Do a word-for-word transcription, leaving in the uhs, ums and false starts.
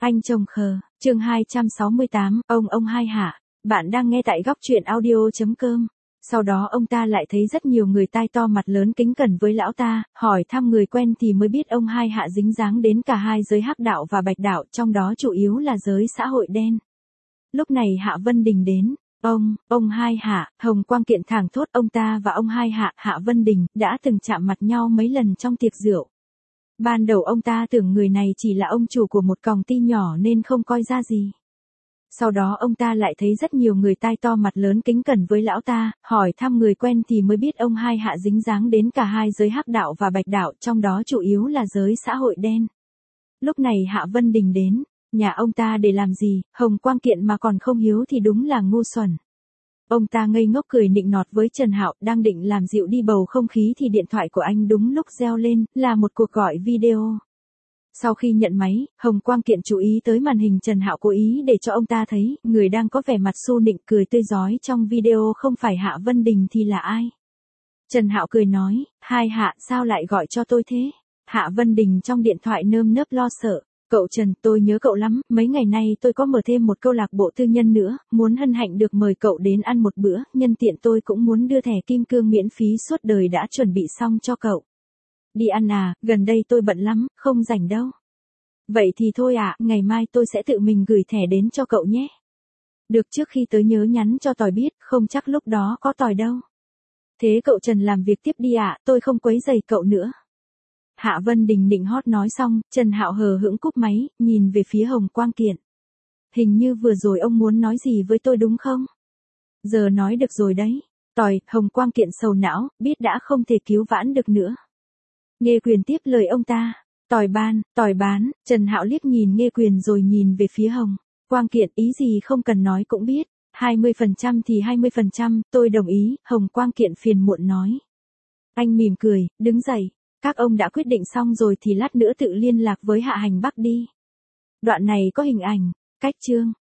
Anh chồng khờ, chương hai trăm sáu mươi tám, ông ông hai hạ. Bạn đang nghe tại góc truyện audio.com. Sau đó ông ta lại thấy rất nhiều người tai to mặt lớn kính cẩn với lão ta, hỏi thăm người quen thì mới biết ông hai hạ dính dáng đến cả hai giới hắc đạo và bạch đạo, trong đó chủ yếu là giới xã hội đen. Lúc này Hạ Vân Đình đến. Ông, ông hai hạ, Hồng Quang Kiện thảng thốt ông ta và ông hai hạ, Hạ Vân Đình, đã từng chạm mặt nhau mấy lần trong tiệc rượu. Ban đầu ông ta tưởng người này chỉ là ông chủ của một còng ty nhỏ nên không coi ra gì. Sau đó ông ta lại thấy rất nhiều người tai to mặt lớn kính cẩn với lão ta, hỏi thăm người quen thì mới biết ông hai hạ dính dáng đến cả hai giới hắc đạo và bạch đạo, trong đó chủ yếu là giới xã hội đen. Lúc này Hạ Vân Đình đến. Nhà ông ta để làm gì, Hồng Quang Kiện mà còn không hiếu thì đúng là ngu xuẩn. Ông ta ngây ngốc cười nịnh nọt với Trần Hạo, đang định làm dịu đi bầu không khí thì điện thoại của anh đúng lúc reo lên, là một cuộc gọi video. Sau khi nhận máy, Hồng Quang Kiện chú ý tới màn hình Trần Hạo cố ý để cho ông ta thấy, người đang có vẻ mặt xu nịnh cười tươi rói trong video không phải Hạ Vân Đình thì là ai. Trần Hạo cười nói, hai hạ sao lại gọi cho tôi thế? Hạ Vân Đình trong điện thoại nơm nớp lo sợ. Cậu Trần, tôi nhớ cậu lắm, mấy ngày nay tôi có mở thêm một câu lạc bộ tư nhân nữa, muốn hân hạnh được mời cậu đến ăn một bữa, nhân tiện tôi cũng muốn đưa thẻ kim cương miễn phí suốt đời đã chuẩn bị xong cho cậu. Đi ăn à, gần đây tôi bận lắm, không rảnh đâu. Vậy thì thôi ạ, à, ngày mai tôi sẽ tự mình gửi thẻ đến cho cậu nhé. Được, trước khi tới nhớ nhắn cho Tỏi biết, không chắc lúc đó có Tỏi đâu. Thế cậu Trần làm việc tiếp đi ạ, à, tôi không quấy rầy cậu nữa. Hạ Vân Đình định hót nói xong, Trần Hạo hờ hững cúp máy, nhìn về phía Hồng Quang Kiện. Hình như vừa rồi ông muốn nói gì với tôi đúng không? Giờ nói được rồi đấy. Tỏi, Hồng Quang Kiện sầu não, biết đã không thể cứu vãn được nữa. Nghê Quyền tiếp lời ông ta. Tỏi ban, tỏi bán, Trần Hạo liếc nhìn Nghê Quyền rồi nhìn về phía Hồng Quang Kiện, ý gì không cần nói cũng biết. hai mươi phần trăm thì hai mươi phần trăm, tôi đồng ý, Hồng Quang Kiện phiền muộn nói. Anh mỉm cười, đứng dậy. Các ông đã quyết định xong rồi thì lát nữa tự liên lạc với Hạ Hành Bắc đi. Đoạn này có hình ảnh, cách chương.